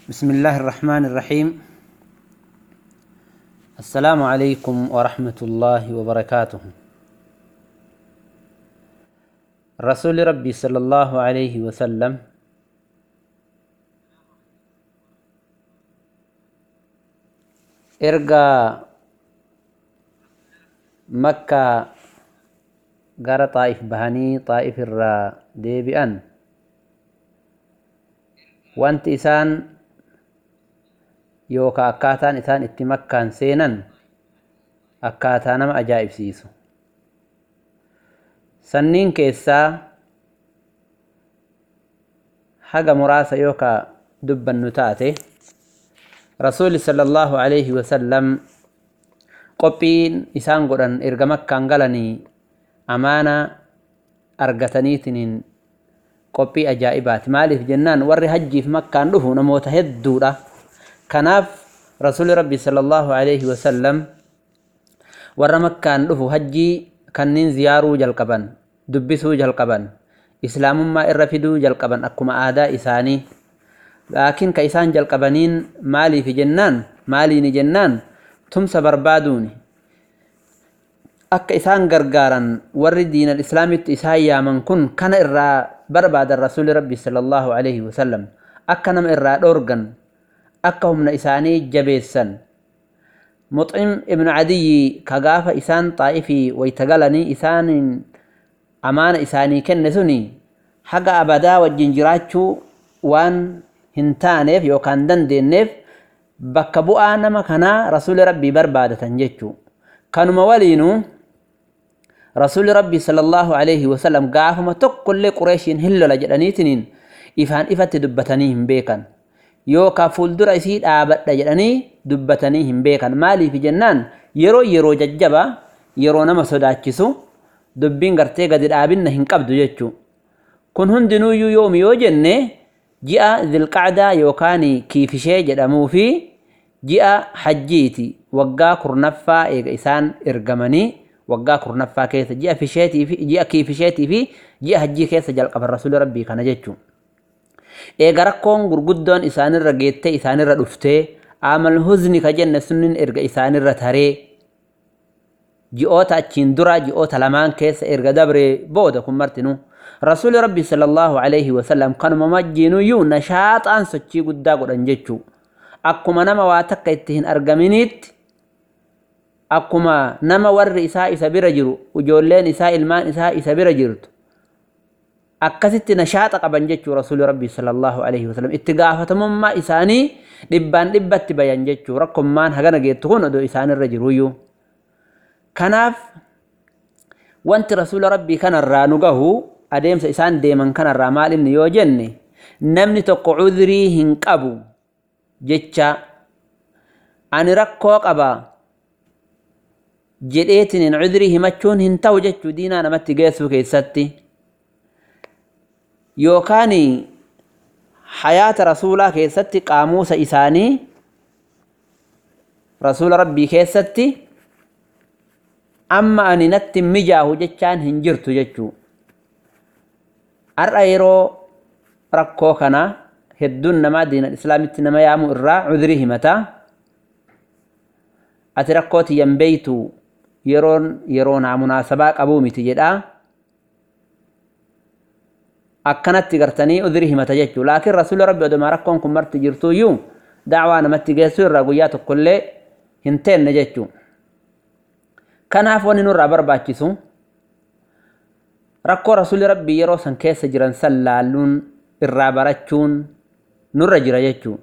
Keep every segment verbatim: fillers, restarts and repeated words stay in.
بسم الله الرحمن الرحيم. السلام عليكم ورحمة الله وبركاته. رسول ربي صلى الله عليه وسلم إرجع مكة غير طائف بهني طائف الرا ديبئن وانت إسان يوكا أكاتان إسان اتمكان سينن أكاتان ما أجائب سيسو سنين كيسا حاجة مراسة يوكا دبا نتاتي رسول صلى الله عليه وسلم قبين إسان قرن إرغا مكان غلني أمانة أرغتنيتنين قبي أجائبات مالي في جنان وري هجي في مكان له نموت هدورة كناف رسول ربي صلى الله عليه وسلم ور مكان له هجي كنين زيارو جلقبان دبسو جلقبان إسلام ما إرفدو جلقبان أكما آداء إساني لكن كإسان جلقبانين مالي في جنان مالي نجنان تمس بربادوني أك إسان غرغارا ور دين الإسلام إسايا من كن كان إرى برباد الرسول ربي صلى الله عليه وسلم أكنم إرى دورغن أكهم إساني جبيسا مطعم ابن عدي كغافة إسان طائفي ويتغلني إسان أمان إساني كنسوني حقا أبدا والجنجراتشو وان هنتانيف يوكان دندينيف بكبؤا نما كنا رسول ربي بربادة جيتشو كانوا موالينو رسول ربي صلى الله عليه وسلم قافما تقل قريشين هلو لجدانيتنين إفان إفت دبتنيهم بيكا يوكا فولدر إسيد آبت لجداني دبتنيهم بيكا مالي في جنان يرو يرو ججبا يرو نما صداتشسو دبين غرتي قد الآبين هنقبدو جتشو كن هندنو يوم يوجنة جاء ذي القعدة يوكاني كيف شيء جدامو في جاء حجيتي وقا كرنفا إيسان إرقمني وقا كرنفا كيس جاء في شيتي في جاء كيف شيتي في جاء حجي كيس جلق الرسول ربي كان جتشو إيغا ركون غرغدون إسان الرقيتة إسان الردفته عمل هزني كجنة سنن إرقا إسان الرتاري جئوتا تشندرا جئوتا لمان كيس إرقا دبري بودا كمرتنو رسول ربي صلى الله عليه وسلم كان ممجينو يو نشاط أنسو تشي قدا قدن جتشو أكما نما واتك اتهن أرقمينيت أكما نما ور إساء إسا برجرو وجولين إساء المان إساء إسا برجرت أكست نشاط قبن جتشو رسول ربي صلى الله عليه وسلم اتقافة مما إساني لبان لبت بيان جتشو رقم مان هغانا جيتهون دو إسان الرجرو يو كناف وانت رسول ربي كان الرانقه أديم سإسان ديما كان الرمال إن يوجني نمني تقو عذري هنقبو جتشا أني ركوك أبا جديتنين عذري همتشون هنتو جتشو دينا نمت قيسو كيستي يوكاني حياة رسولا كيستي قاموس إساني رسول ربي كيستي أما أني نتم مجاهو جتشان هنجرتو جتشو الرأيرو ركو كنا هدون نما دين الإسلام نما يامو إرّا عذره متى أتركوتي ينبيتو يرون يرون مناسبات أبو متجدا أكنت تقرتني عذره متى جتو لكن رسول ربي ودما ركون كمرت جرتو يو دعوة نمت جيسو الرقويات كل هنتين نجتو كان عفوا نور برباكسو ركو رسول ربي يرو سن كيس جران سلالون الرابرتشون نور جراجتشو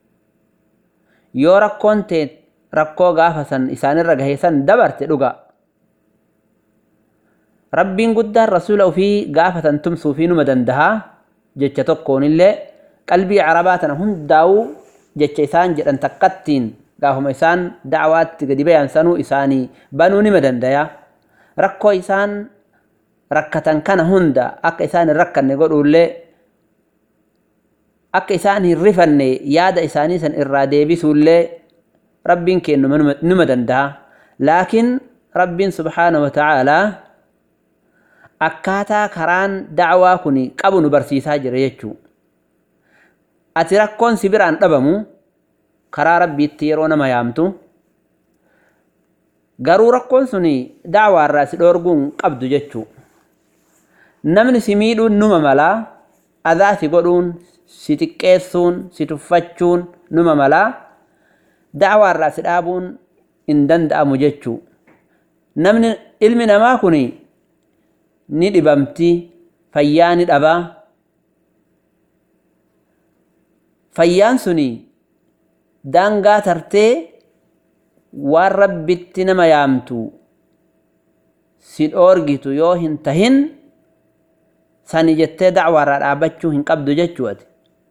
يو ركون تي ركو غافا سن إسان الرقهي سن دبرت لغا ربين قدر رسوله في غافة تمسو في نمدن دها جتش تقون اللي قلبي عرباتنا هم داو جتش إسان جران تقتين غافهم إسان دعوات قدبيان سنو إساني بانو نمدن دها ركو إسان ركتان كان هندا أك إسان الركن نقول له أك إسان الرفن ياد إساني سن إرادة بسولة ربين كأنه نمدن ده لكن ربين سبحانه وتعالى أكاتا كران دعوة كني قبل برسيسا جريتشو ati rakkoon si biraan dhabamu karaa rabbiitti yeroo nama yaamtu garuu rakkoon suni da'waa irraa si dhoorguun qabdu jechuu namni si miidhuun numa malaa adaa si godhuun si xiqqeessuun si tuffachuun numa malaa da'waa irraa si dhaabuun hin danda'amu jechuu namni ilmi namaa kun ni dhibamti fayyaa ni dhabaa fayyaan suni daangaa tartee waan rabbitti nama yaamtu si dhoorgitu yoo hin tahin sani jettee da'waa irraa dhaabachuu hin qabdu jechuu ati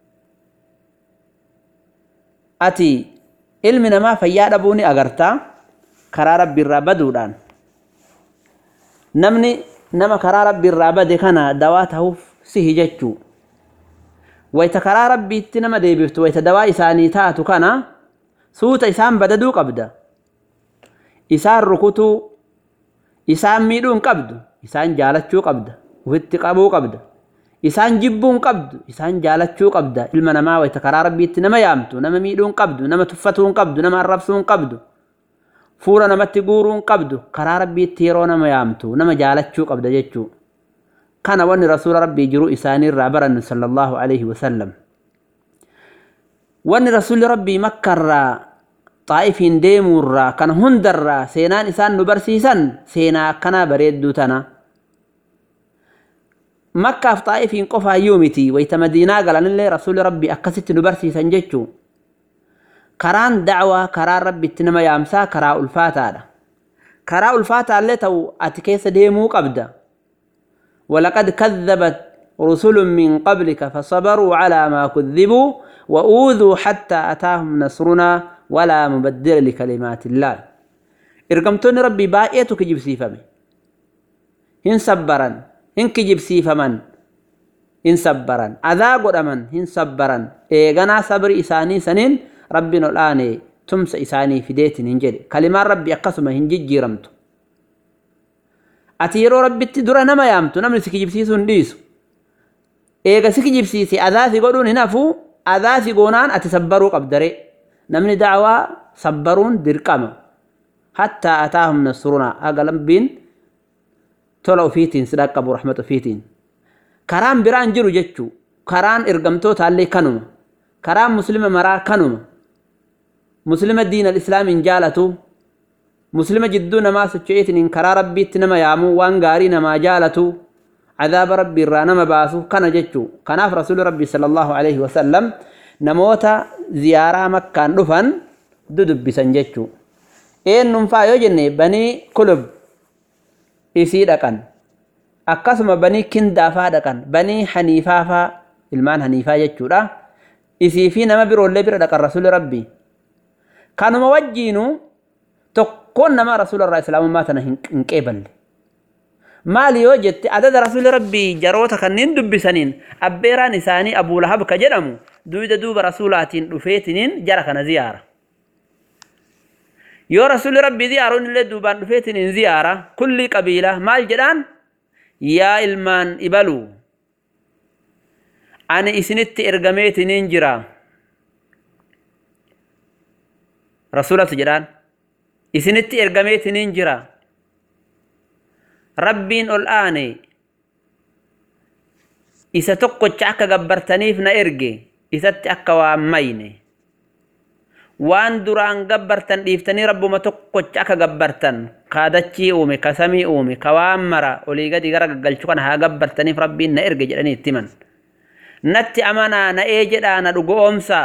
ati ilmi namaa fayyaa dhabuu ni agartaa karaa rabbi irraa baduudhaan namni nama karaa rabbi irraa bade kana dawaa ta'uuf sihi jechuu wayta karaa rabbiitti nama deebiftu wayta dawaa isaanii taatu kana suuta isaan badaduu qabda isaan rukutuu isaan miidhuu hin qabdu isaan jaalachuu qabda ufitti qabuu qabda isaan jibbuu hin qabdu isaan jaalachuu qabda ilma namaa wayta karaa rabbiitti nama yaamtu nama miidhuu hin qabdu nama tuffatuu hin qabdu nama arrabsuu hin qabdu fuula namatti guuruu hin qabdu karaa rabbiitti yeroo nama yaamtu nama jaalachuu qabda jechuu kana wanni rasuula rabbii jiruu isaanii irraa barannu sallallahu alaihi wasallam wanni rasuulli rabbii makka irraa xaa'ifiin deemuu irraa kana hunda irraa seenaan isaan nu barsiisan seenaa akkanaa bareedduu tana makkaaf xaa'ifiin qofaayyuu miti wayta madiinaa galanillee rasuulli rabbii akkasitti nu barsiisan jechuu karaan da'waa karaa rabbitti nama yaamsaa karaa ulfaataadha karaa ulfaataallee ta'u ati keessa deemuu qabda ولقد كذبت رسل من قبلك فصبروا على ما كذبوا وأوذوا حتى أتاهم نصرنا ولا مبدل لكلمات الله إرقمتون ربي بايتك جب سيفمي هن صبرا هن كجب سيفمن هن صبرا أذاق أمن هن صبرا إيغنا صبر إساني سنين ربنا الآن تمس إساني في ديت هنجري كلمات ربي أقسم هنجي جيرمتو ati yeroo rabbitti dura nama yaamtu namni si kijibsiisuu hin dhiisu eega si kijibsiisi adaa si godhuun hin hafu adaa si goonaan ati sabbaruu qabdare namni da'waa sabbaruun dirqama hattaa ataahum nasruna haga rabbiin tola ufiitiin si dhaqqabu rahmata ufiitiin karaan biraan jiru jechuu karaan ergamtootaallee kanuma karaan muslima maraa kanuma muslima diin al-islaamiin jaalatu مسلم جدو نما سچيتن ان كرا ربيت نما يامو وان غاري نما جالتو عذاب ربي رانا مباسو كان جچو كان رسول ربي صلى الله عليه وسلم نموتا زيارة مكة دفن ددب بسنجچو اين نمفا يوجني بني كلب اسي دكان اقسم بني كندافا دكان بني حنيفافا المان حنيفا جچو دا اسي في نما بيرو لبر دكان رسول ربي كانوا موجينو تكون ما رسول الله صلى الله عليه وسلم انقبل مالي وجدت عدد رسول ربي جروتا كنين دب سنين أبيران إساني أبو لهب كجرمو دويد دوب رسولاتين دفيتنين جركنا زيارة يو رسول ربي زيارون اللي دوبان دفيتنين زيارة كل قبيلة مال جدان يا إلمان إبلو أنا إسنت إرقميتنين جرا رسولة جدان إسنتي إرقميت ننجرا ربين الآن إسا تقو تشاكا قبرتنيف نإرقي إسا تأكا واميني وان دران قبرتن إفتني ربو ما تقو تشاكا قبرتن قادتشي أومي كسمي أومي كوامرا ولي قدي غرق قلشوكا ها قبرتنيف ربين نإرقي جلني التمن نتي أمانا نإيجدا ندقو أمسا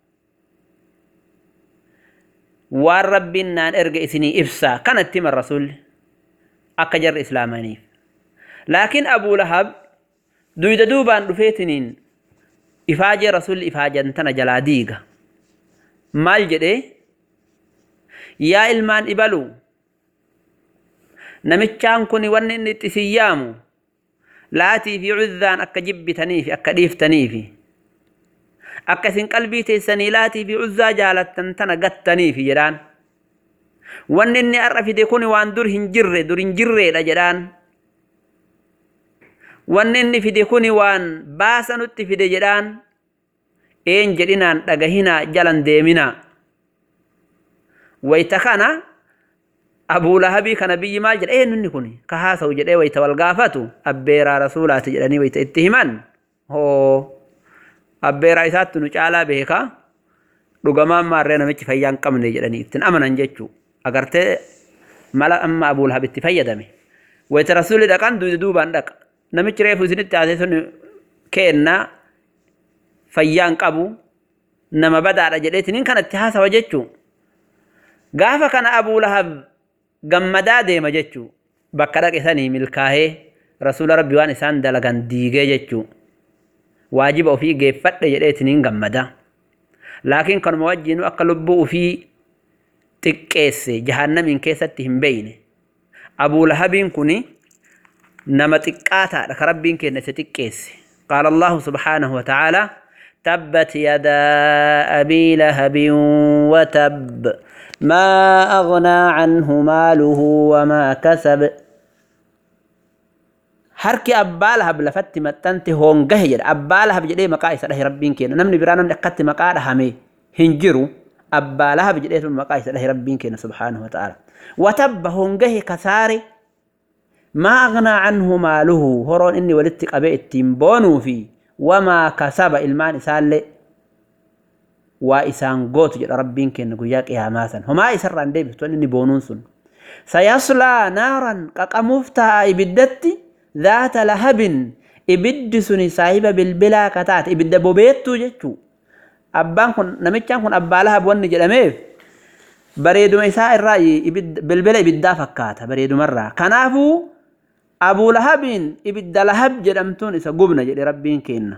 وان ربنا ارجع إثني إفسا كانت تم الرسول أكجر إسلاماني لكن أبو لهب دويد دوبان دفيتنين إفاجة رسول إفاجة انتنا جلاديغا مال جده يا إلمان إبالو نمتشان كوني ونن نتسيامو لاتي في عذان أكا جب تنيفي أكا ديف تنيفي أكا سن قلبي تيساني لاتي في عزا جالت تنتنا قد تنيفي جدان ونن أرفي دي كوني وان دور هنجر دور هنجر لجدان ونن في دي كوني وان باسا نت في دي جدان een jedhinaan dhagahina jalan deemina wayta kana Abu Lahabii kana biyyi maal jedhe eenyunni kun ka haasa'u jedhee wayta wal gaafatu abbeeraa rasuulaati jedhanii wayta itti himan hoo abbeeraa isaatti nu caalaa beeka dhugamaan maarree namichi fayyaa hin qabne jedhanii ittiin amanan jechuu agartee mala amma Abu Lahab itti fayyadame wayta rasuulli dhaqan duubaan dhaqa namichi reefu isinitti haasee sun keenna fayyaa hin qabu nama badaadha jedheetiniin kanatti haasawa jechuu gaafa kana Abu Lahab gammadaa deema jechuu bakka dhaqe sanii milkaahee rasuula rabbi waan isaan dalagan diigee jechuu waajiba ofii geeffadhe jedheetiniin gammada laakiin kanuma wajjiinu akka lubbuu ofii xiqqeesse jahannamiin keessatti hin beeyne Abu Lahabiin kuni nama xiqqaataadha ka rabbiin kenna isa xiqqeesse qaala Allahu subhaanahu wa ta'aalaa تبت يدا أبي لهب وتب ما أغنى عنه ماله وما كسب harki abbaa lahab lafatti maxxante hongahe jedha abbaa lahab jedhee maqaa isa dhahe rabbiin kenna namni biraa namni akkatti maqaa dhahame hin jiru abbaa lahab jedhee maqaa isa dhahe rabbiin kenna subhaanahu wa ta'ala watabba hongahe kasaare maa aghnaa anhu maaluhu horoon inni walitti qabee ittiin boonuu fi wamaa kasaba ilmaan isaallee waa isaan gootu jedha rabbiin kenna guyyaa qiyaamaa san homaa isarraan deebiftu inni boonuun sun sayaslaa naaran qaqamuuf ta'a ibiddatti ذات لهب ibiddi suni saahiba bilbilaa kataate ibidda bobeettuu jechuu abbaan kun namichaan kun abbaa lahab wanni jedhameef bareeduma isaa irraa bilbila ibiddaa fakkaata bareedumarraa kanaafuu Abu Lahabiin ibidda lahab jedhamtuun isa gubna jedhe rabbiin kenna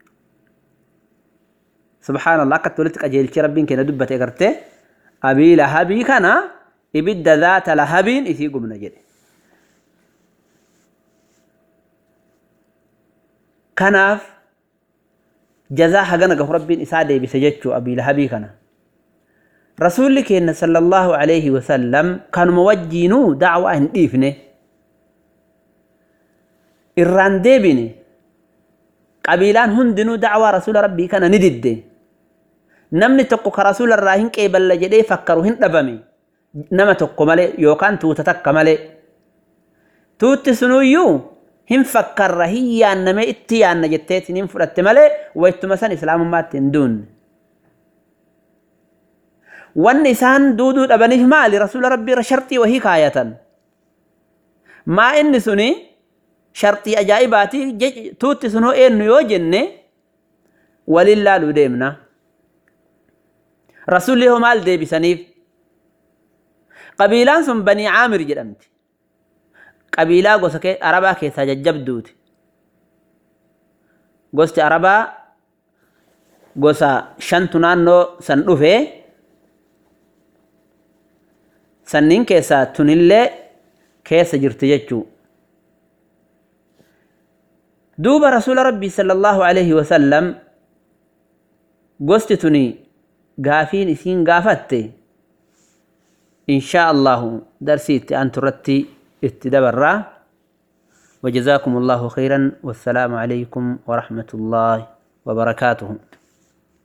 subhaanallah akkatti walitti qajeelchi rabbiin kenna dubbate gartee Abii Lahabii kana ibidda zaata lahabiin isii gubna jedhe kanaaf jazaa hagana gahu rabbiin isaa deebise jechuu Abii Lahabii kana rasuulli keenya sallallahu alayhi wa sallam kanuma wajjiinuu da'waa hin dhiifne irraan deebine qabiilaan hundinuu da'waa rasuula rabbii kana ni didde namni tokko ka rasuula irraa hin qeeballa jedhee fakkaru hin dhabame nama tokko malee yookaan tuuta takka malee tuutti sunuyyuu hin fakkarra hin yaanname itti yaanna jetteetiin hin fudhatte malee waytuma san islaamummaatti hin duunne wanni isaan duuduu dhabaniif maali rasuula rabbii irra sharxii wahii kaayatan maa inni suni sharxii ajaa'ibaatii tuutti sunoo eenyu yoo jenne waliin laaluu deemna rasuulli hoo maal deebisaniif qabiilaan sun banii caamir jedhamti qabiilaa gosa arabaa keessaa jajjabduuti gosti arabaa gosa shantu naannoo san dhufee sanniin keessaa tunillee keessa jirti jechuu duuba rasuula rabbii sallallahu alayhi wa sallam gosti tuni gaafiin isiin gaafatte inshaa allahu darsii itti aantu irratti اتدبرا وجزاكم الله خيرا والسلام عليكم ورحمة الله وبركاته